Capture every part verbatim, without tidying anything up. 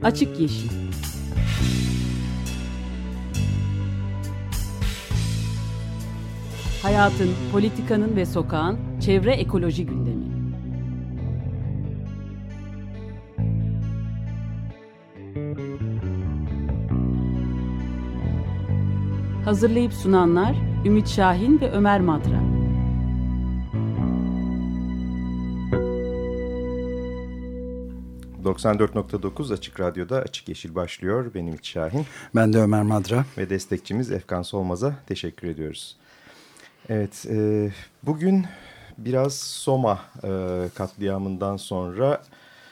Açık Yeşil. Hayatın, politikanın ve sokağın çevre ekoloji gündemi. Hazırlayıp sunanlar Ümit Şahin ve Ömer Madra. doksan dört nokta dokuz Açık Radyo'da Açık Yeşil başlıyor. Ben Ümit Şahin. Ben de Ömer Madra. Ve destekçimiz Efkan Solmaz'a teşekkür ediyoruz. Evet, e, bugün biraz Soma e, katliamından sonra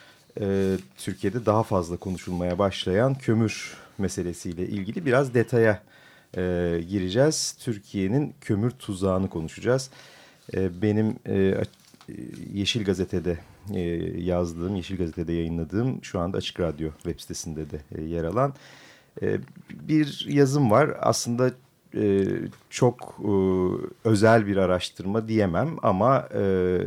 e, Türkiye'de daha fazla konuşulmaya başlayan kömür meselesiyle ilgili biraz detaya e, gireceğiz. Türkiye'nin kömür tuzağını konuşacağız. E, benim e, Yeşil Gazete'de e, yazdığım, Yeşil Gazete'de yayınladığım, şu anda Açık Radyo web sitesinde de e, yer alan e, bir yazım var. Aslında e, çok e, özel bir araştırma diyemem ama e,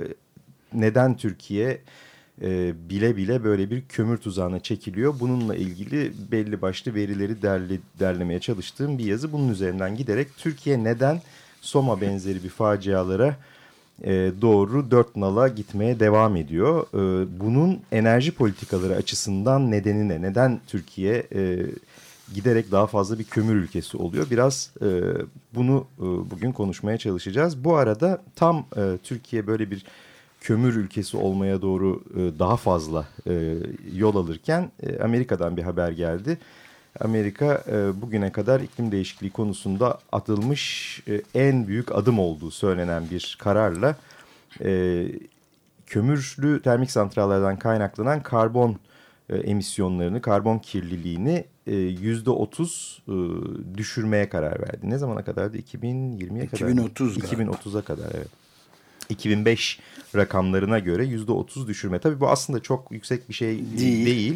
neden Türkiye e, bile bile böyle bir kömür tuzağına çekiliyor? Bununla ilgili belli başlı verileri derli, derlemeye çalıştığım bir yazı. Bunun üzerinden giderek Türkiye neden Soma benzeri bir facialara doğru dört nala gitmeye devam ediyor. Bunun enerji politikaları açısından nedeni ne? Neden Türkiye giderek daha fazla bir kömür ülkesi oluyor? Biraz bunu bugün konuşmaya çalışacağız. Bu arada tam Türkiye böyle bir kömür ülkesi olmaya doğru daha fazla yol alırken Amerika'dan bir haber geldi. Amerika e, bugüne kadar iklim değişikliği konusunda atılmış e, en büyük adım olduğu söylenen bir kararla e, kömürlü termik santrallerden kaynaklanan karbon e, emisyonlarını, karbon kirliliğini e, yüzde otuz e, düşürmeye karar verdi. Ne zamana kadardı? iki bin yirmiye kadar. iki bin otuz iki bin otuza kadar, evet. iki bin beş rakamlarına göre yüzde otuz düşürme. Tabii bu aslında çok yüksek bir şey değil. değil.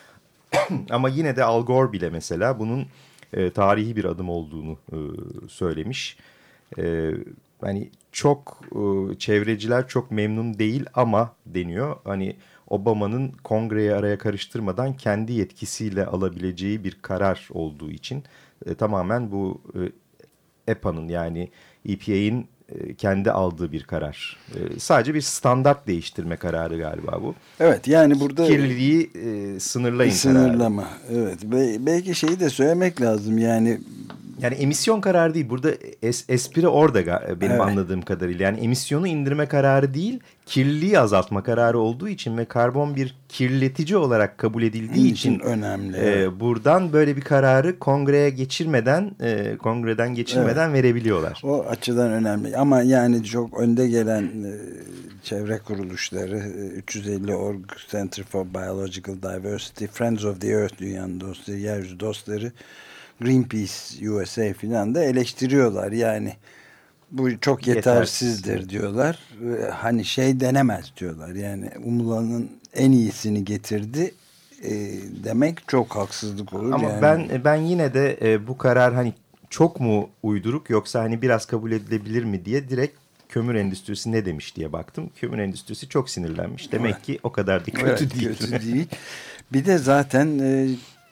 Ama yine de Al Gore bile mesela bunun e, tarihi bir adım olduğunu e, söylemiş. E, hani çok e, çevreciler çok memnun değil ama deniyor. Hani Obama'nın kongreyi araya karıştırmadan kendi yetkisiyle alabileceği bir karar olduğu için e, tamamen bu e, E P A'nın yani E P A'nin kendi aldığı bir karar. Ee, sadece bir standart değiştirme kararı galiba bu. Evet, yani burada kirliliği e, sınırlayın sınırlama. kararı. Evet. Be- belki şeyi de söylemek lazım. Yani yani emisyon kararı değil. Burada es- espri orada benim evet. anladığım kadarıyla. Yani emisyonu indirme kararı değil, kirliliği azaltma kararı olduğu için ve karbon bir kirletici olarak kabul edildiği için, için önemli. E, evet. Buradan böyle bir kararı kongreye geçirmeden, e, kongreden geçirmeden evet. verebiliyorlar. O açıdan önemli. Ama yani çok önde gelen e, çevre kuruluşları, üç yüz elli Org, Center for Biological Diversity, Friends of the Earth, dünyanın dostları, yeryüzü dostları, Greenpeace U S A filan da eleştiriyorlar. Yani bu çok yetersizdir Yetersiz. diyorlar. Hani şey denemez diyorlar. Yani umulanın en iyisini getirdi e, demek çok haksızlık olur. Ama yani. ben ben yine de e, bu karar hani çok mu uyduruk yoksa hani biraz kabul edilebilir mi diye direkt kömür endüstrisi ne demiş diye baktım. Kömür endüstrisi çok sinirlenmiş. Demek evet. ki o kadar da kötü evet, değil. Kötü değil. Bir de zaten e,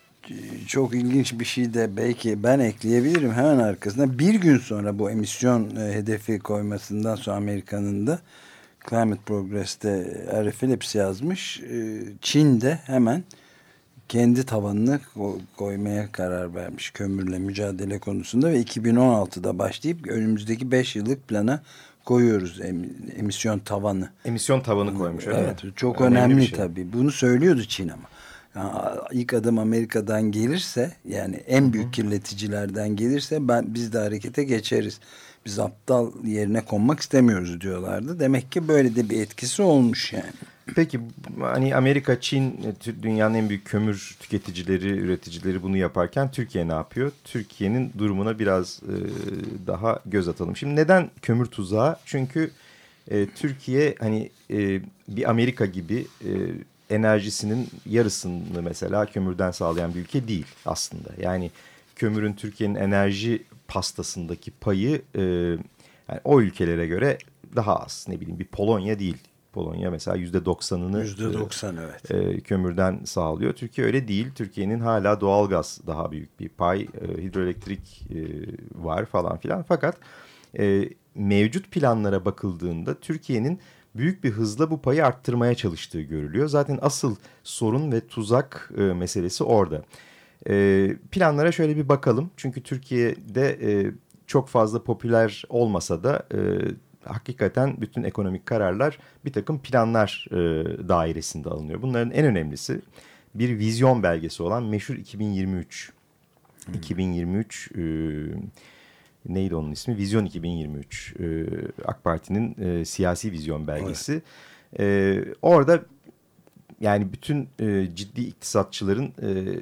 çok ilginç bir şey de belki ben ekleyebilirim hemen arkasında. Bir gün sonra bu emisyon e, hedefi koymasından sonra Amerika'nın da Climate Progress'te Ari Phillips yazmış. E, Çin de hemen kendi tavanını koymaya karar vermiş kömürle mücadele konusunda ve iki bin on altıda başlayıp önümüzdeki beş yıllık plana koyuyoruz emisyon tavanı. Emisyon tavanı koymuş öyle evet, mi? Çok önemli, önemli şey. Tabii. Bunu söylüyordu Çin ama. Yani ilk adım Amerika'dan gelirse yani en büyük Hı-hı. kirleticilerden gelirse ben biz de harekete geçeriz. Biz aptal yerine konmak istemiyoruz diyorlardı. Demek ki böyle de bir etkisi olmuş yani. Peki hani Amerika, Çin dünyanın en büyük kömür tüketicileri, üreticileri bunu yaparken Türkiye ne yapıyor? Türkiye'nin durumuna biraz e, daha göz atalım. Şimdi neden kömür tuzağı? Çünkü e, Türkiye hani e, bir Amerika gibi e, enerjisinin yarısını mesela kömürden sağlayan bir ülke değil aslında. Yani kömürün Türkiye'nin enerji pastasındaki payı e, yani o ülkelere göre daha az. Ne bileyim bir Polonya değil. Polonya mesela yüzde doksanını yüzde doksan evet. e, kömürden sağlıyor. Türkiye öyle değil. Türkiye'nin hala doğalgaz daha büyük bir pay, e, hidroelektrik e, var falan filan. Fakat e, mevcut planlara bakıldığında Türkiye'nin büyük bir hızla bu payı arttırmaya çalıştığı görülüyor. Zaten asıl sorun ve tuzak e, meselesi orada. E, planlara şöyle bir bakalım. Çünkü Türkiye'de e, çok fazla popüler olmasa da e, hakikaten bütün ekonomik kararlar bir takım planlar e, dairesinde alınıyor. Bunların en önemlisi bir vizyon belgesi olan meşhur iki bin yirmi üç. Hmm. iki bin yirmi üç e, neydi onun ismi? Vizyon iki bin yirmi üç. E, AK Parti'nin e, siyasi vizyon belgesi. Evet. E, orada yani bütün e, ciddi iktisatçıların e,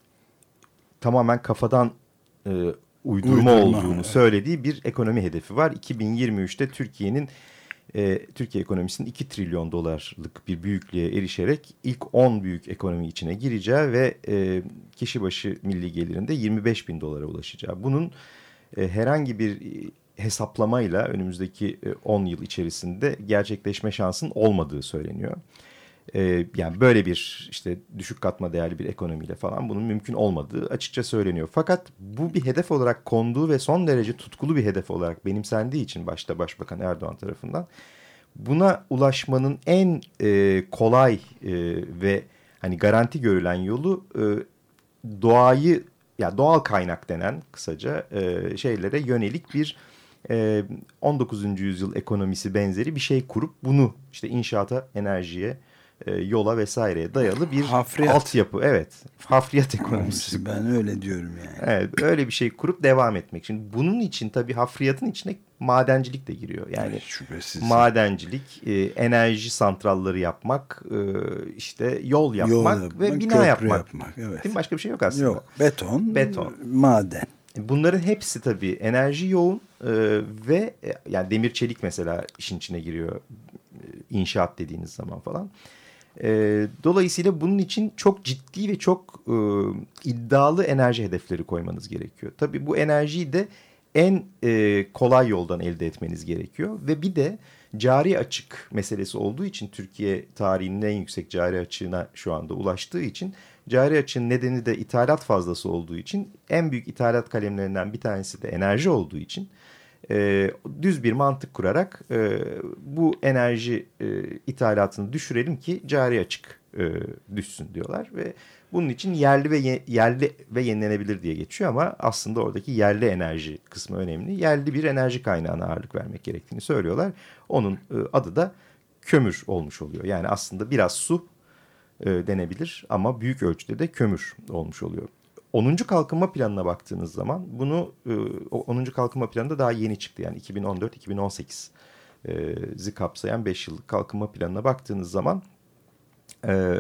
tamamen kafadan e, uydurma, uydurma olduğunu evet. söylediği bir ekonomi hedefi var. iki bin yirmi üçte Türkiye'nin e, Türkiye ekonomisinin iki trilyon dolarlık bir büyüklüğe erişerek ilk on büyük ekonomi içine gireceği ve e, kişi başı milli gelirinde yirmi beş bin dolara ulaşacağı. Bunun e, herhangi bir hesaplamayla önümüzdeki on yıl içerisinde gerçekleşme şansının olmadığı söyleniyor. Ee, yani böyle bir işte düşük katma değerli bir ekonomiyle falan bunun mümkün olmadığı açıkça söyleniyor. Fakat bu bir hedef olarak konduğu ve son derece tutkulu bir hedef olarak benimsendiği için başta Başbakan Erdoğan tarafından buna ulaşmanın en e, kolay e, ve hani garanti görülen yolu e, doğayı ya yani doğal kaynak denen kısaca e, şeylere yönelik bir e, on dokuzuncu yüzyıl ekonomisi benzeri bir şey kurup bunu işte inşaata, enerjiye, yola vesaireye dayalı bir hafriyat. Altyapı. Evet. Hafriyat ekonomisi. Ben öyle diyorum yani. Evet. Öyle bir şey kurup devam etmek. Şimdi bunun için tabii hafriyatın içine madencilik de giriyor. Yani evet, şüphesiz. Madencilik, e, enerji santralları yapmak, e, işte yol yapmak, yol yapmak ve bina yapmak. yapmak evet. Değil mi? Başka bir şey yok aslında. Yok. Beton, Beton. maden. Bunların hepsi tabii enerji yoğun e, ve e, yani demir çelik mesela işin içine giriyor. E, inşaat dediğiniz zaman falan. E, dolayısıyla bunun için çok ciddi ve çok e, iddialı enerji hedefleri koymanız gerekiyor. Tabii bu enerjiyi de en e, kolay yoldan elde etmeniz gerekiyor. Ve bir de cari açık meselesi olduğu için Türkiye tarihinin en yüksek cari açığına şu anda ulaştığı için cari açığın nedeni de ithalat fazlası olduğu için en büyük ithalat kalemlerinden bir tanesi de enerji olduğu için e, düz bir mantık kurarak e, bu enerji e, ithalatını düşürelim ki cari açık e, düşsün diyorlar ve bunun için yerli ve ye, yerli ve yenilenebilir diye geçiyor ama aslında oradaki yerli enerji kısmı önemli. Yerli bir enerji kaynağına ağırlık vermek gerektiğini söylüyorlar. Onun e, adı da kömür olmuş oluyor. Yani aslında biraz su e, denebilir ama büyük ölçüde de kömür olmuş oluyor. onuncu kalkınma planına baktığınız zaman bunu e, onuncu kalkınma planı da daha yeni çıktı. Yani iki bin on dört iki bin on sekizi kapsayan beş yıllık kalkınma planına baktığınız zaman e,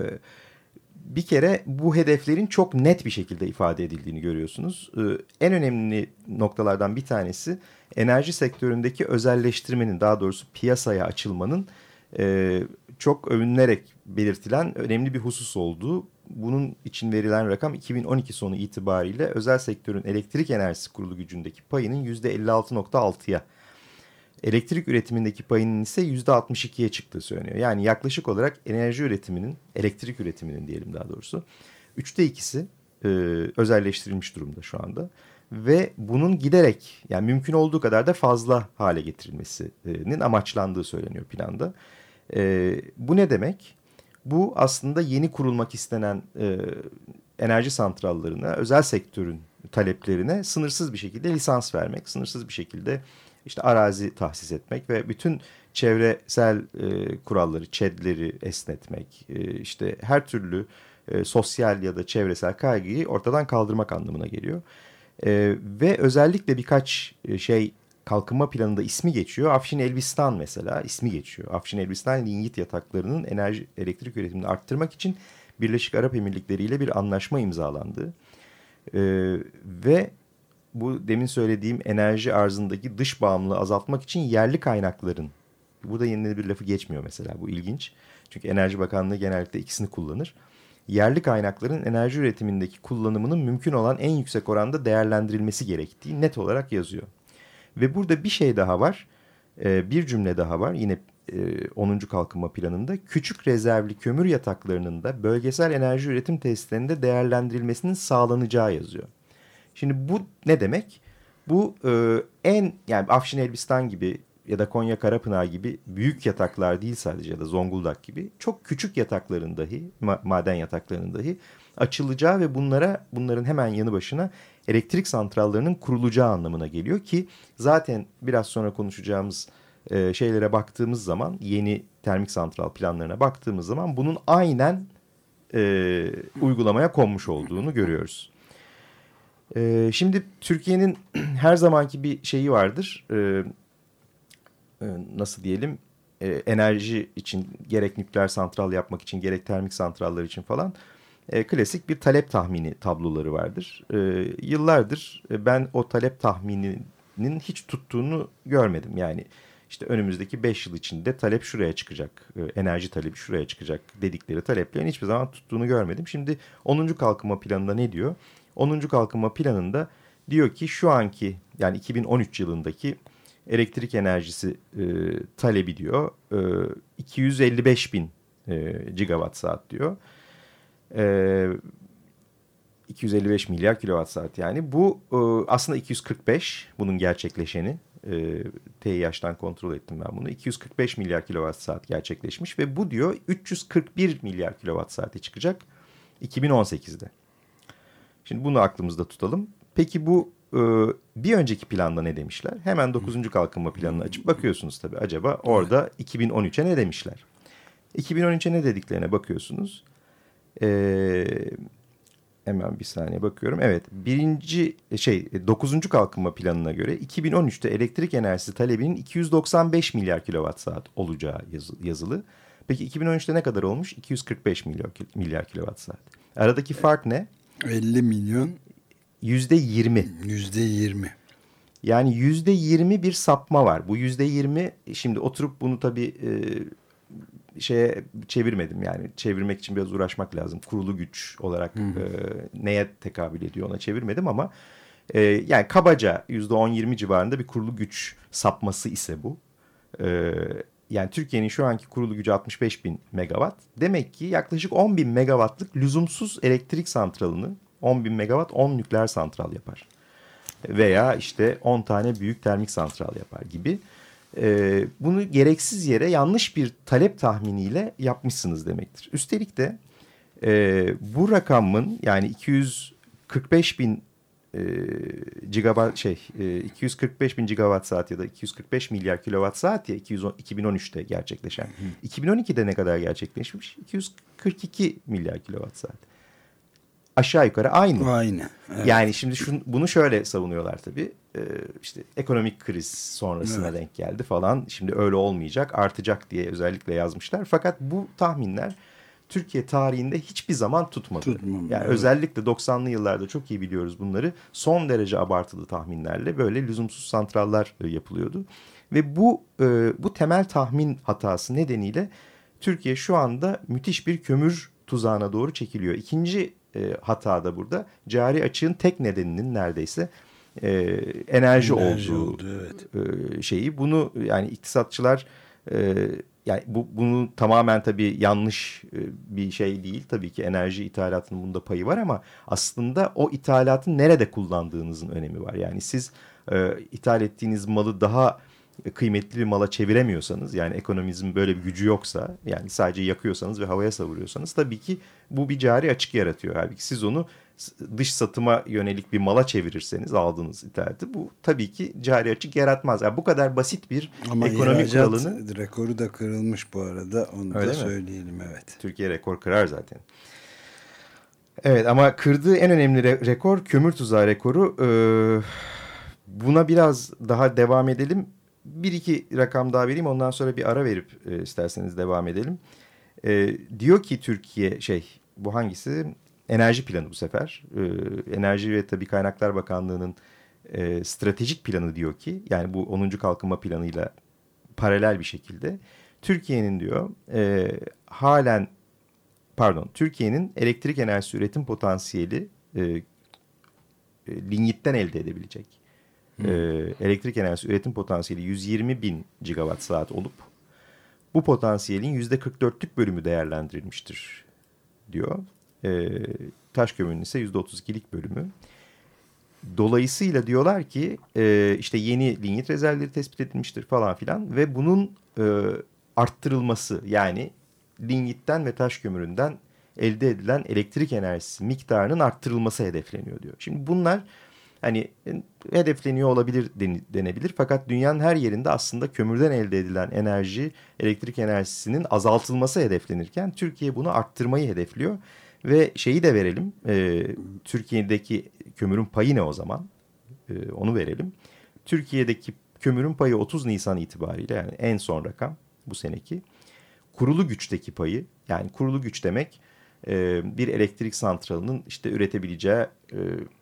bir kere bu hedeflerin çok net bir şekilde ifade edildiğini görüyorsunuz. E, en önemli noktalardan bir tanesi enerji sektöründeki özelleştirmenin, daha doğrusu piyasaya açılmanın e, çok övünülerek belirtilen önemli bir husus olduğu. Bunun için verilen rakam iki bin on iki sonu itibariyle özel sektörün elektrik enerjisi kurulu gücündeki payının yüzde elli altı nokta altıya, elektrik üretimindeki payının ise yüzde altmış ikiye çıktığı söyleniyor. Yani yaklaşık olarak enerji üretiminin, elektrik üretiminin diyelim daha doğrusu, üçte ikisi e, özelleştirilmiş durumda şu anda. Ve bunun giderek, yani mümkün olduğu kadar da fazla hale getirilmesinin amaçlandığı söyleniyor planda. E, bu ne demek? Bu aslında yeni kurulmak istenen e, enerji santrallarına, özel sektörün taleplerine sınırsız bir şekilde lisans vermek, sınırsız bir şekilde işte arazi tahsis etmek ve bütün çevresel e, kuralları, ÇED'leri esnetmek, e, işte her türlü e, sosyal ya da çevresel kaygıyı ortadan kaldırmak anlamına geliyor. E, ve özellikle birkaç e, şey kalkınma planında ismi geçiyor. Afşin Elbistan mesela ismi geçiyor. Afşin Elbistan linyit yataklarının enerji elektrik üretimini arttırmak için Birleşik Arap Emirlikleri ile bir anlaşma imzalandı. Ee, ve bu demin söylediğim enerji arzındaki dış bağımlılığı azaltmak için yerli kaynakların, burada yenilenebilir lafı geçmiyor mesela, bu ilginç. Çünkü Enerji Bakanlığı genellikle ikisini kullanır. Yerli kaynakların enerji üretimindeki kullanımının mümkün olan en yüksek oranda değerlendirilmesi gerektiği net olarak yazıyor. Ve burada bir şey daha var, bir cümle daha var. Yine onuncu kalkınma planında küçük rezervli kömür yataklarının da bölgesel enerji üretim tesislerinde değerlendirilmesinin sağlanacağı yazıyor. Şimdi bu ne demek? Bu e, en yani Afşin Elbistan gibi ya da Konya Karapınar gibi büyük yataklar değil sadece ya da Zonguldak gibi çok küçük yatakların dahi ma- maden yataklarının dahi açılacağı ve bunlara bunların hemen yanı başına elektrik santrallarının kurulacağı anlamına geliyor ki zaten biraz sonra konuşacağımız e, şeylere baktığımız zaman yeni termik santral planlarına baktığımız zaman bunun aynen e, uygulamaya konmuş olduğunu görüyoruz. E, şimdi Türkiye'nin her zamanki bir şeyi vardır. E, e, nasıl diyelim? E, enerji için gerek nükleer santral yapmak için gerek termik santrallar için falan e, klasik bir talep tahmini tabloları vardır. E, yıllardır e, ben o talep tahmininin hiç tuttuğunu görmedim. Yani işte önümüzdeki beş yıl içinde talep şuraya çıkacak, e, enerji talebi şuraya çıkacak dedikleri taleplerin hiçbir zaman tuttuğunu görmedim. Şimdi onuncu kalkınma planında ne diyor? onuncu kalkınma planında diyor ki şu anki yani iki bin on üç yılındaki elektrik enerjisi e, talebi diyor e, iki yüz elli beş bin e, gigawatt saat diyor. E, iki yüz elli beş milyar kilowatt saat yani bu e, aslında iki yüz kırk beş bunun gerçekleşeni. E, T İ H'tan kontrol ettim ben bunu. iki yüz kırk beş milyar kilowatt saat gerçekleşmiş ve bu diyor üç yüz kırk bir milyar kilowatt saate çıkacak iki bin on sekizde. Şimdi bunu aklımızda tutalım. Peki bu e, bir önceki planda ne demişler? Hemen dokuzuncu kalkınma planını açıp bakıyorsunuz tabii. Acaba orada iki bin on üçe ne demişler? iki bin on üçe ne dediklerine bakıyorsunuz. E, hemen bir saniye bakıyorum. Evet, birinci şey dokuzuncu kalkınma planına göre iki bin on üçte elektrik enerjisi talebinin iki yüz doksan beş milyar kilowatt saat olacağı yazılı. Peki iki bin on üçte ne kadar olmuş? iki yüz kırk beş milyar, milyar kilowatt saat. Aradaki fark ne? elli milyon. Yüzde yirmi. Yüzde yirmi. Yani yüzde yirmi bir sapma var. Bu yüzde yirmi şimdi oturup bunu tabii e, şeye çevirmedim yani. Çevirmek için biraz uğraşmak lazım. Kurulu güç olarak e, neye tekabül ediyor ona çevirmedim ama e, yani kabaca yüzde on yirmi civarında bir kurulu güç sapması ise bu. E, yani Türkiye'nin şu anki kurulu gücü altmış beş bin megawatt. Demek ki yaklaşık on bin megawattlık lüzumsuz elektrik santralını on bin megawatt on nükleer santral yapar. Veya işte on tane büyük termik santral yapar gibi. Ee, bunu gereksiz yere yanlış bir talep tahminiyle yapmışsınız demektir. Üstelik de e, bu rakamın yani iki yüz kırk beş bin e, gigawatt şey e, iki yüz kırk beş bin gigawatt saat ya da iki yüz kırk beş milyar kilowatt saat ya iki bin on üçte gerçekleşen. Hı. iki bin on ikide ne kadar gerçekleşmiş? iki yüz kırk iki milyar kilowatt saat. Aşağı yukarı aynı. Aynı. Evet. Yani şimdi şun, bunu şöyle savunuyorlar tabii. Ee, işte ekonomik kriz sonrasına evet. denk geldi falan. Şimdi öyle olmayacak, artacak diye özellikle yazmışlar. Fakat bu tahminler Türkiye tarihinde hiçbir zaman tutmadı. Tutmam, yani evet. Özellikle doksanlı yıllarda çok iyi biliyoruz bunları. Son derece abartılı tahminlerle böyle lüzumsuz santrallar yapılıyordu. Ve bu e, bu temel tahmin hatası nedeniyle Türkiye şu anda müthiş bir kömür tuzağına doğru çekiliyor. İkinci e, hata da burada cari açığın tek nedeninin neredeyse e, enerji, enerji olduğu oldu, evet. e, şeyi. Bunu yani iktisatçılar e, yani bu bunu tamamen tabii yanlış e, bir şey değil. Tabii ki enerji ithalatının bunda payı var ama aslında o ithalatın nerede kullandığınızın önemi var. Yani siz e, ithal ettiğiniz malı daha kıymetli bir mala çeviremiyorsanız yani ekonomimizin böyle bir gücü yoksa yani sadece yakıyorsanız ve havaya savuruyorsanız tabii ki bu bir cari açık yaratıyor. Halbuki siz onu dış satıma yönelik bir mala çevirirseniz aldığınız ithalatı bu tabii ki cari açık yaratmaz. Yani bu kadar basit bir ama ekonomik kuralını. Ama rekoru da kırılmış bu arada onu öyle da mi? Söyleyelim evet. Türkiye rekor kırar zaten. Evet ama kırdığı en önemli re- rekor kömür tuzağı rekoru. Ee, buna biraz daha devam edelim. Bir iki rakam daha vereyim ondan sonra bir ara verip e, isterseniz devam edelim. E, diyor ki Türkiye şey bu hangisi? Enerji planı bu sefer. E, Enerji ve Tabii Kaynaklar Bakanlığı'nın e, stratejik planı diyor ki yani bu onuncu kalkınma planıyla paralel bir şekilde Türkiye'nin diyor e, halen pardon Türkiye'nin elektrik enerjisi üretim potansiyeli e, e, lignitten elde edebilecek. Hmm. Ee, elektrik enerjisi üretim potansiyeli yüz yirmi bin gigawatt saat olup bu potansiyelin yüzde kırk dörtlük bölümü değerlendirilmiştir diyor. E, taş kömürünün ise yüzde otuz ikilik bölümü. Dolayısıyla diyorlar ki e, işte yeni lignit rezervleri tespit edilmiştir falan filan ve bunun e, arttırılması, yani lignitten ve taş kömüründen elde edilen elektrik enerjisi miktarının arttırılması hedefleniyor diyor. Şimdi bunlar hani hedefleniyor olabilir denebilir, fakat dünyanın her yerinde aslında kömürden elde edilen enerji, elektrik enerjisinin azaltılması hedeflenirken Türkiye bunu arttırmayı hedefliyor. Ve şeyi de verelim, e, Türkiye'deki kömürün payı ne o zaman? E, onu verelim. Türkiye'deki kömürün payı otuz Nisan itibariyle, yani en son rakam bu seneki. Kurulu güçteki payı, yani kurulu güç demek e, bir elektrik santralının işte üretebileceği e,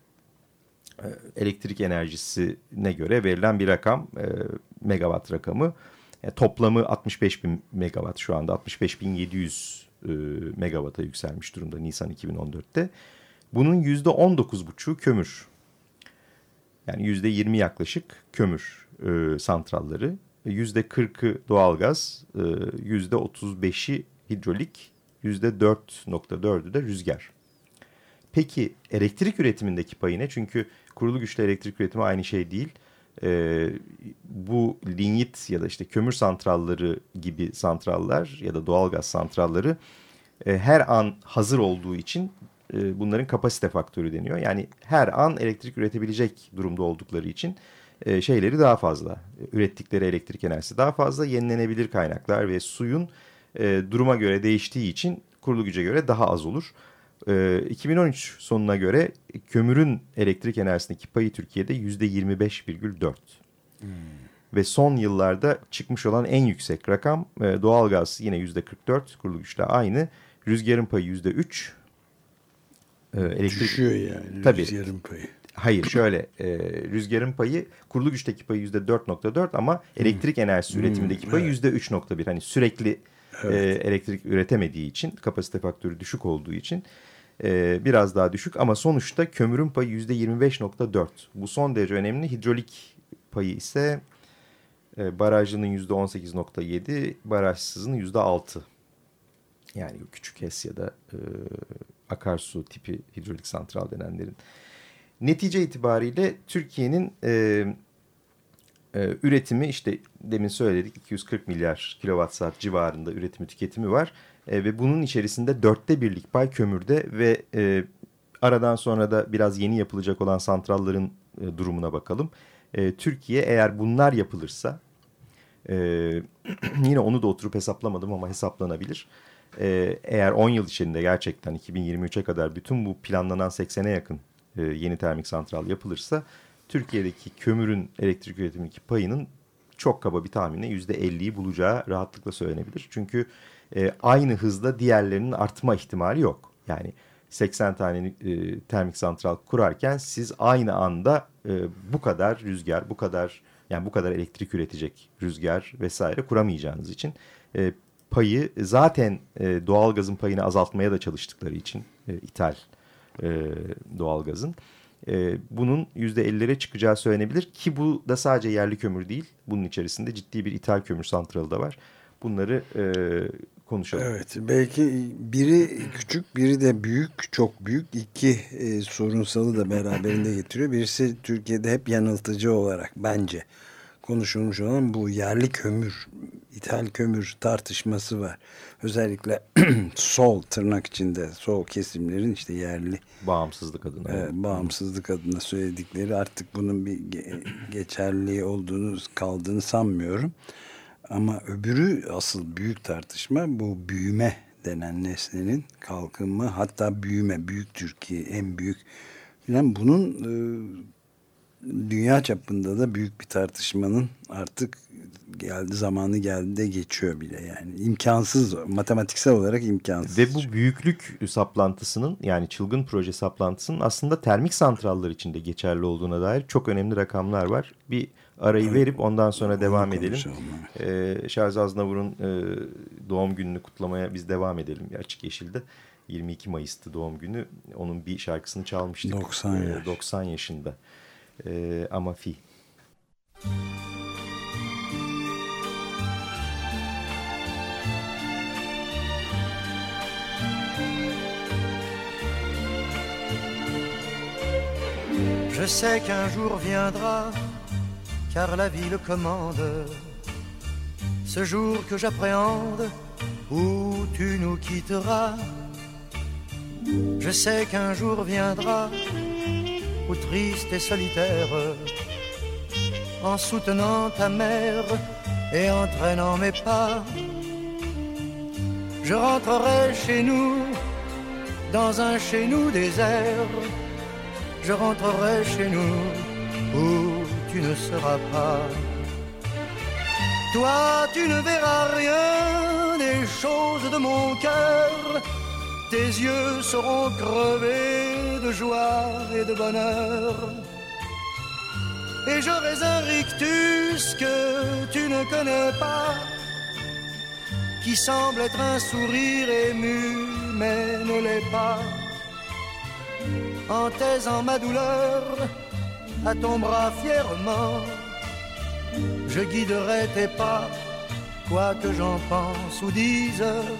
elektrik enerjisine göre verilen bir rakam, e, megawatt rakamı. E, toplamı altmış beş bin megawatt, şu anda altmış beş bin yedi yüz e, megawatt'a yükselmiş durumda Nisan iki bin on dörtte. Bunun yüzde on dokuz buçuğu kömür. Yani yüzde yirmi yaklaşık kömür e, santralları. Yüzde kırkı doğalgaz, e, yüzde otuz beşi hidrolik, yüzde dört nokta dördü de rüzgar. Peki elektrik üretimindeki payı ne? Çünkü kurulu güçle elektrik üretimi aynı şey değil. Ee, bu lignit ya da işte kömür santralları gibi santraller ya da doğalgaz santralları e, her an hazır olduğu için e, bunların kapasite faktörü deniyor. Yani her an elektrik üretebilecek durumda oldukları için e, şeyleri daha fazla. Ürettikleri elektrik enerjisi daha fazla. Yenilenebilir kaynaklar ve suyun e, duruma göre değiştiği için kurulu güce göre daha az olur. iki bin on üç sonuna göre kömürün elektrik enerjisindeki payı Türkiye'de yüzde yirmi beş virgül dört. Hmm. Ve son yıllarda çıkmış olan en yüksek rakam doğalgaz yine yüzde kırk dört, kurulu güçle aynı. Rüzgarın payı yüzde üç. Elektrik... Düşüyor yani Tabii. Rüzgarın payı. Hayır, şöyle rüzgarın payı, kurulu güçteki payı yüzde dört nokta dört ama elektrik enerjisi hmm. üretimindeki payı yüzde üç nokta bir. Hani sürekli evet. e, elektrik üretemediği için, kapasite faktörü düşük olduğu için e, biraz daha düşük. Ama sonuçta kömürün payı yüzde yirmi beş nokta dört. Bu son derece önemli. Hidrolik payı ise e, barajlının yüzde on sekiz nokta yedi, barajsızın yüzde altı. Yani küçük HES ya da e, akarsu tipi hidrolik santral denenlerin. Netice itibariyle Türkiye'nin e, e, üretimi, işte demin söyledik, iki yüz kırk milyar kilowatt saat civarında üretimi tüketimi var. E, ve bunun içerisinde dörtte birlik pay kömürde ve e, aradan sonra da biraz yeni yapılacak olan santrallerin e, durumuna bakalım. E, Türkiye eğer bunlar yapılırsa, e, yine onu da oturup hesaplamadım ama hesaplanabilir. E, eğer on yıl içinde gerçekten iki bin yirmi üçe kadar bütün bu planlanan seksene yakın e, yeni termik santral yapılırsa, Türkiye'deki kömürün elektrik üretimindeki payının çok kaba bir tahminle yüzde elliyi bulacağı rahatlıkla söylenebilir. Çünkü e, aynı hızda diğerlerinin artma ihtimali yok. Yani seksen tane e, termik santral kurarken siz aynı anda e, bu kadar rüzgar, bu kadar yani bu kadar elektrik üretecek rüzgar vesaire kuramayacağınız için e, payı zaten e, doğalgazın payını azaltmaya da çalıştıkları için e, ithal e, doğalgazın e, bunun yüzde ellilere çıkacağı söylenebilir ki bu da sadece yerli kömür değil. Bunun içerisinde ciddi bir ithal kömür santralı da var. Bunları e, konuşalım. Evet, belki biri küçük, biri de büyük, çok büyük iki e, sorunsalı da beraberinde getiriyor. Birisi Türkiye'de hep yanıltıcı olarak bence konuşulmuş olan bu yerli kömür, ithal kömür tartışması var. Özellikle sol, tırnak içinde sol kesimlerin işte yerli bağımsızlık adına e, bağımsızlık adına söyledikleri, artık bunun bir ge geçerliliği olduğunu kaldığını sanmıyorum. Ama öbürü asıl büyük tartışma bu büyüme denen nesnenin kalkınma, hatta büyüme, büyük Türkiye en büyük falan, bunun e, dünya çapında da büyük bir tartışmanın artık geldi, zamanı geldi de geçiyor bile yani. İmkansız, matematiksel olarak imkansız. Ve bu büyüklük saplantısının, yani çılgın proje saplantısının aslında termik santrallar için de geçerli olduğuna dair çok önemli rakamlar var. Bir arayı evet, verip ondan sonra onu devam edelim. Ee, Şarj Aznavur'un e, doğum gününü kutlamaya biz devam edelim Açık Yeşil'de. yirmi iki Mayıs'tı doğum günü. Onun bir şarkısını çalmıştık. doksan, yaş. ee, doksan yaşında. Ee, Amafi. Je sais qu'un jour viendra, car la vie le commande, ce jour que j'appréhende, où tu nous quitteras. Je sais qu'un jour viendra, où triste et solitaire, en soutenant ta mère et en traînant mes pas, je rentrerai chez nous, dans un chez nous désert. Je rentrerai chez nous, où tu ne seras pas. Toi, tu ne verras rien des choses de mon cœur. Tes yeux seront crevés de joie et de bonheur. Et j'aurai un rictus que tu ne connais pas, qui semble être un sourire ému, mais ne l'est pas. En taisant ma douleur à ton bras fièrement, je guiderai tes pas, quoi que j'en pense ou dise,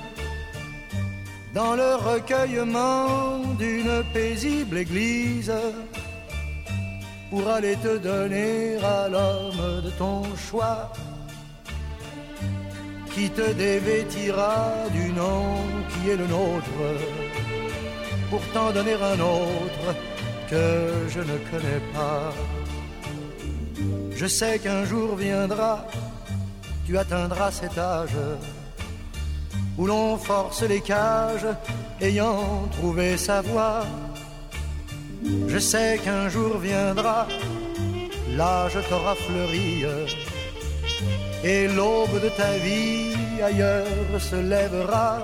dans le recueillement d'une paisible église, pour aller te donner à l'homme de ton choix, qui te dévêtira du nom qui est le nôtre, pour t'en donner un autre que je ne connais pas. Je sais qu'un jour viendra, tu atteindras cet âge où l'on force les cages ayant trouvé sa voie. Je sais qu'un jour viendra, l'âge t'aura fleuri et l'aube de ta vie ailleurs se lèvera.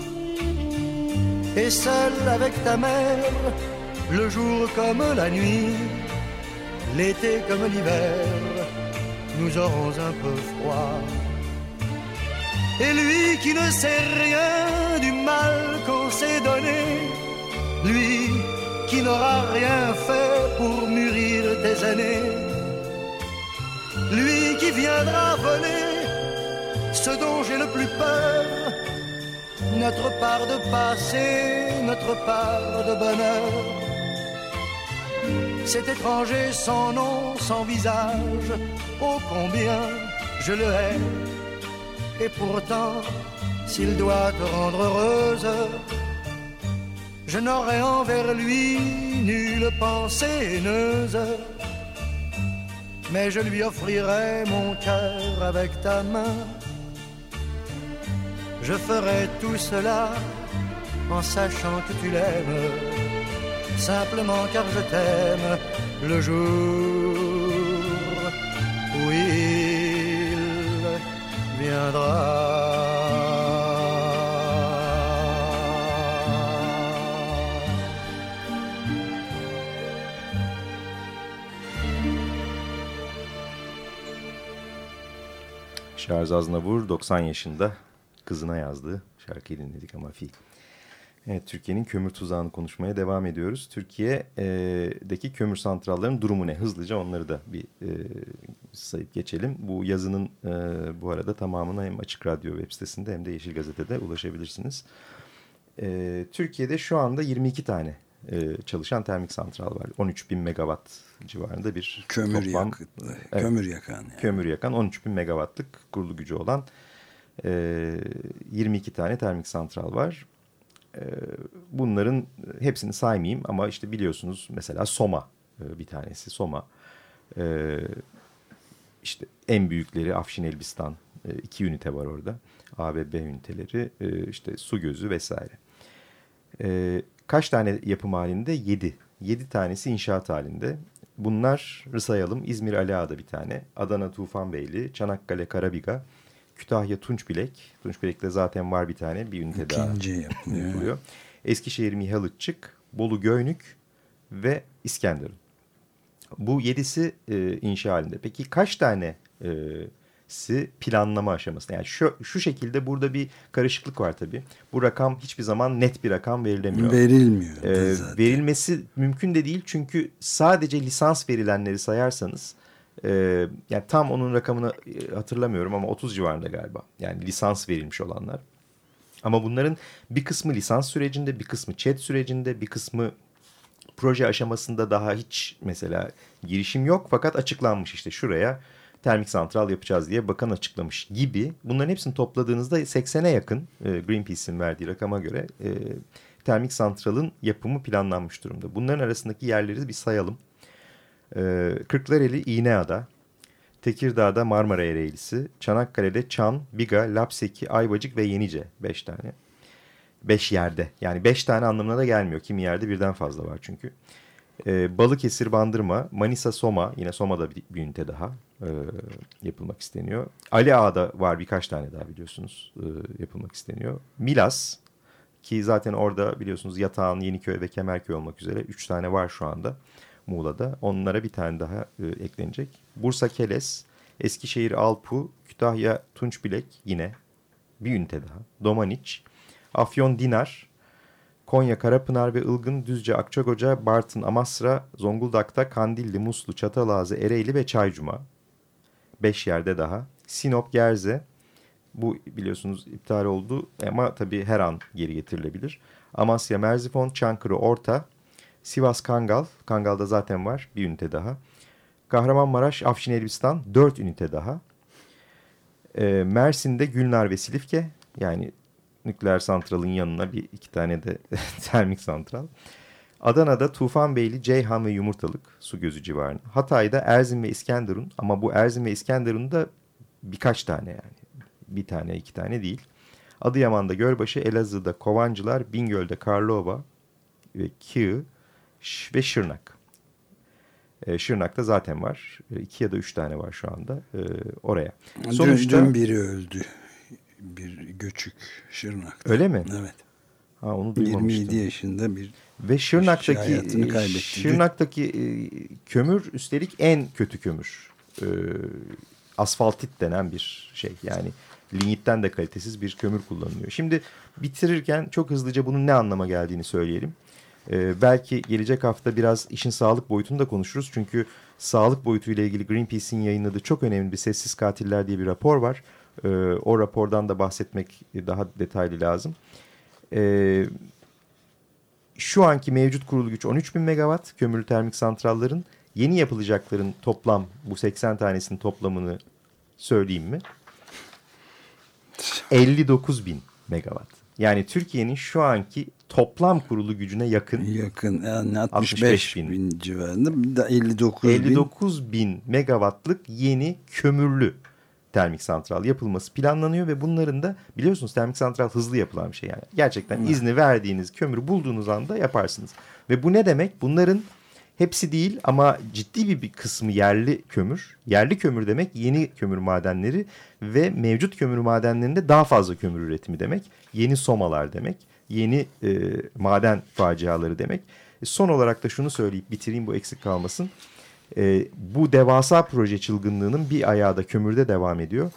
Et seul avec ta mère, le jour comme la nuit, l'été comme l'hiver, nous aurons un peu froid. Et lui qui ne sait rien du mal qu'on s'est donné, lui qui n'aura rien fait pour mûrir tes années, lui qui viendra voler ce dont j'ai le plus peur, notre part de passé, notre part de bonheur. Cet étranger sans nom, sans visage, ô combien je le hais. Et pourtant, s'il doit te rendre heureuse, je n'aurai envers lui nulle pensée haineuse. Mais je lui offrirai mon cœur avec ta main. Je ferai tout cela en sachant que tu l'aimes, simplement car je t'aime, le jour où il viendra. Charles Aznavour doksan yaşında kızına yazdığı şarkıyı dinledik Amafi. Evet, Türkiye'nin kömür tuzağını konuşmaya devam ediyoruz. Türkiye'deki kömür santrallerinin durumu ne? Hızlıca onları da bir e, sayıp geçelim. Bu yazının e, bu arada tamamına hem Açık Radyo web sitesinde hem de Yeşil Gazete'de ulaşabilirsiniz. E, Türkiye'de şu anda yirmi iki tane e, çalışan termik santral var. on üç bin megawatt civarında bir kömür toplam. Yakıtlı, Evet, kömür yakan. Yani. Kömür yakan on üç bin megawattlık kurulu gücü olan e, yirmi iki tane termik santral var. Bunların hepsini saymayayım ama işte biliyorsunuz mesela Soma bir tanesi. Soma işte en büyükleri Afşin Elbistan, iki ünite var orada. A ve B üniteleri, işte Su Gözü vesaire. Kaç tane yapım halinde? Yedi. Yedi tanesi inşaat halinde. Bunları sayalım. İzmir Ali Ağa'da bir tane, Adana Tufanbeyli, Çanakkale Karabiga, Kütahya Tunçbilek. Tunçbilek'te zaten var bir tane. Bir ünite daha yapılıyor. Eskişehir Mihalıççık, Bolu Göynük ve İskenderun. Bu yedisi e, inşa halinde. Peki kaç tanesi planlama aşamasında? Yani şu, şu şekilde burada bir karışıklık var tabii. Bu rakam hiçbir zaman net bir rakam verilemiyor. Verilmiyor. E, verilmesi mümkün de değil. Çünkü sadece lisans verilenleri sayarsanız, Ee, yani tam onun rakamını hatırlamıyorum ama otuz civarında galiba. Yani lisans verilmiş olanlar. Ama bunların bir kısmı lisans sürecinde, bir kısmı ÇED sürecinde, bir kısmı proje aşamasında daha hiç mesela girişim yok fakat açıklanmış işte şuraya termik santral yapacağız diye bakan açıklamış gibi. Bunların hepsini topladığınızda seksene yakın e, Greenpeace'in verdiği rakama göre e, termik santralın yapımı planlanmış durumda. Bunların arasındaki yerleri bir sayalım. E, Kırklareli İğneada, Tekirdağ'da Marmara Ereğlisi, Çanakkale'de Çan, Biga, Lapseki, Ayvacık ve Yenice beş tane. Beş yerde yani beş tane anlamına da gelmiyor. Kimi yerde birden fazla var çünkü. Ee, Balıkesir, Bandırma, Manisa, Soma, yine Soma'da bir, bir ünite daha e, yapılmak isteniyor. Ali Ağa'da var birkaç tane daha biliyorsunuz e, yapılmak isteniyor. Milas ki zaten orada biliyorsunuz Yatağan, Yeniköy ve Kemerköy olmak üzere üç tane var şu anda Muğla'da. Onlara bir tane daha e, eklenecek. Bursa, Keles, Eskişehir, Alpu, Kütahya, Tunçbilek yine bir ünite daha. Domaniç, Afyon, Dinar, Konya, Karapınar ve Ilgın, Düzce, Akçakoca, Bartın, Amasra, Zonguldak'ta Kandilli, Muslu, Çatalazı, Ereğli ve Çaycuma. Beş yerde daha. Sinop, Gerze. Bu biliyorsunuz iptal oldu ama tabii her an geri getirilebilir. Amasya, Merzifon, Çankırı, Orta, Sivas, Kangal. Kangal'da zaten var bir ünite daha. Kahramanmaraş, Afşin Elbistan dört ünite daha. E, Mersin'de Gülnar ve Silifke yani nükleer santralın yanına bir iki tane de termik santral. Adana'da Tufanbeyli, Ceyhan ve Yumurtalık su gözü civarında. Hatay'da Erzin ve İskenderun ama bu Erzin ve İskenderun'da birkaç tane yani. Bir tane iki tane değil. Adıyaman'da Gölbaşı, Elazığ'da Kovancılar, Bingöl'de Karlova ve Kığ ve Şırnak. E, Şırnak'ta zaten var. E, iki ya da üç tane var şu anda e, oraya. Sonuçta dün, dün biri öldü. Bir göçük Şırnak'ta. Öyle mi? Evet. Ha, onu duymamıştım. yirmi yedi yaşında bir ve Şırnak'taki hayatını kaybetti. Şırnak'taki e, kömür üstelik en kötü kömür. E, asfaltit denen bir şey. Yani lignitten de kalitesiz bir kömür kullanılıyor. Şimdi bitirirken çok hızlıca bunun ne anlama geldiğini söyleyelim. E, belki gelecek hafta biraz işin sağlık boyutunu da konuşuruz. Çünkü sağlık boyutuyla ilgili Greenpeace'in yayınladığı çok önemli bir Sessiz Katiller diye bir rapor var. E, o rapordan da bahsetmek daha detaylı lazım. E, şu anki mevcut kurulu güç on üç bin megawatt kömürlü termik santrallerin. Yeni yapılacakların toplam bu seksen tanesinin toplamını söyleyeyim mi? elli dokuz bin megawatt. Yani Türkiye'nin şu anki toplam kurulu gücüne yakın. Yakın yani altmış beş bin civarında elli dokuz bin. elli dokuz bin megawattlık yeni kömürlü termik santral yapılması planlanıyor ve bunların da biliyorsunuz termik santral hızlı yapılan bir şey yani. Gerçekten evet. izni verdiğiniz kömürü bulduğunuz anda yaparsınız. Ve bu ne demek? Bunların hepsi değil ama ciddi bir, bir kısmı yerli kömür. Yerli kömür demek yeni kömür madenleri ve mevcut kömür madenlerinde daha fazla kömür üretimi demek. Yeni somalar demek. Yeni e, maden faciaları demek. E, son olarak da şunu söyleyip bitireyim bu eksik kalmasın. E, bu devasa proje çılgınlığının bir ayağı da kömürde devam ediyor.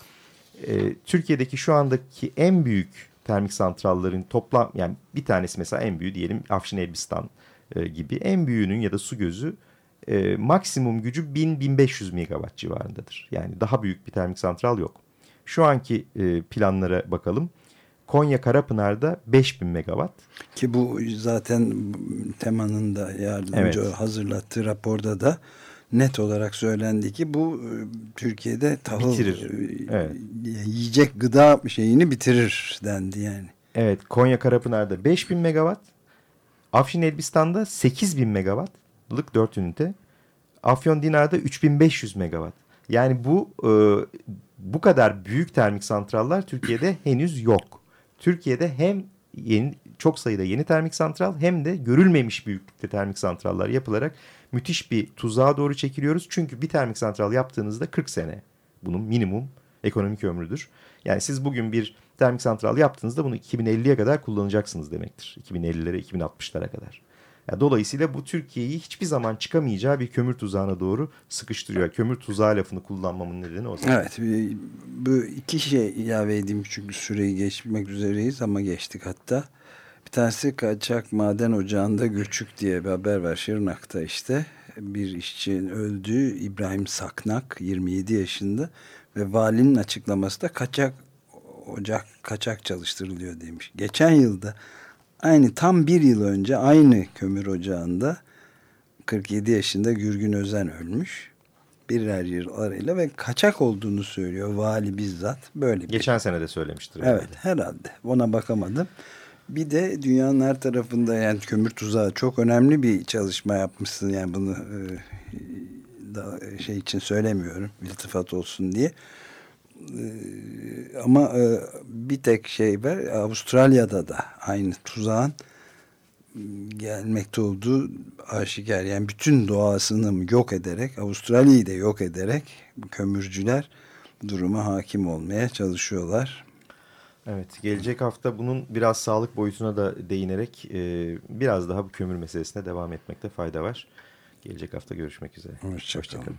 E, Türkiye'deki şu andaki en büyük termik santrallerin toplam yani bir tanesi mesela en büyüğü diyelim Afşin Elbistan e, gibi en büyüğünün ya da su gözü e, maksimum gücü bin bin beş yüz megawatt civarındadır. Yani daha büyük bir termik santral yok. Şu anki e, planlara bakalım. Konya Karapınar'da beş bin megawatt. Ki bu zaten temanın da yardımcı evet. hazırlattığı raporda da net olarak söylendi ki bu Türkiye'de tahıl bitirir. Evet. Yiyecek gıda şeyini bitirir dendi yani. Evet, Konya Karapınar'da beş bin megawatt. Afşin Elbistan'da sekiz bin megawattlık dört ünite. Afyon Dinar'da üç bin beş yüz megawatt. Yani bu e, bu kadar büyük termik santrallar Türkiye'de henüz yok. Türkiye'de hem yeni, çok sayıda yeni termik santral hem de görülmemiş büyüklükte termik santrallar yapılarak müthiş bir tuzağa doğru çekiliyoruz. Çünkü bir termik santral yaptığınızda kırk sene bunun minimum ekonomik ömrüdür. Yani siz bugün bir termik santral yaptığınızda bunu iki bin elliye kadar kullanacaksınız demektir. iki bin ellilere, iki bin altmışlara kadar. Yani dolayısıyla bu Türkiye'yi hiçbir zaman çıkamayacağı bir kömür tuzağına doğru sıkıştırıyor. Kömür tuzağı lafını kullanmamın nedeni o zaman. Evet, bu iki şey ilave edeyim çünkü süreyi geçmek üzereyiz ama geçtik hatta. Bir tanesi kaçak maden ocağında göçük diye bir haber var Şırnak'ta işte. Bir işçinin öldüğü İbrahim Saknak yirmi yedi yaşında ve valinin açıklaması da kaçak ocak kaçak çalıştırılıyor demiş. Geçen yılda aynı tam bir yıl önce aynı kömür ocağında kırk yedi yaşında Gürgün Özen ölmüş. Birer yıl arayla ve kaçak olduğunu söylüyor vali bizzat. Böyle bir... Geçen sene de söylemiştir. Evet herhalde. herhalde. Ona bakamadım. Bir de dünyanın her tarafında yani kömür tuzağı çok önemli bir çalışma yapmışsın. Yani bunu e, da, şey için söylemiyorum. İltifat olsun diye. E, ama e, bir tek şey var. Avustralya'da da aynı tuzağın gelmekte olduğu aşikar. Yani bütün doğasını yok ederek, Avustralya'yı da yok ederek kömürcüler duruma hakim olmaya çalışıyorlar. Evet, gelecek hafta bunun biraz sağlık boyutuna da değinerek e, biraz daha bu kömür meselesine devam etmekte fayda var. Gelecek hafta görüşmek üzere. Hoşça kalın.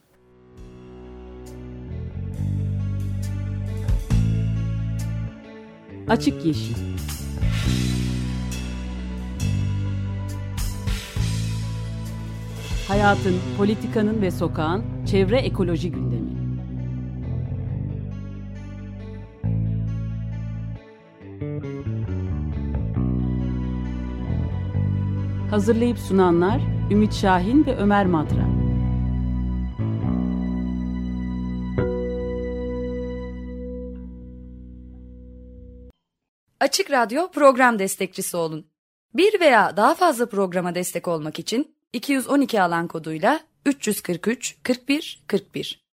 Açık Yeşil. Hayatın, politikanın ve sokağın çevre ekoloji gündemi. Hazırlayıp sunanlar Ümit Şahin ve Ömer Madra. Açık Radyo program destekçisi olun. Bir veya daha fazla programa destek olmak için iki yüz on iki alan koduyla üç yüz kırk üç kırk bir kırk bir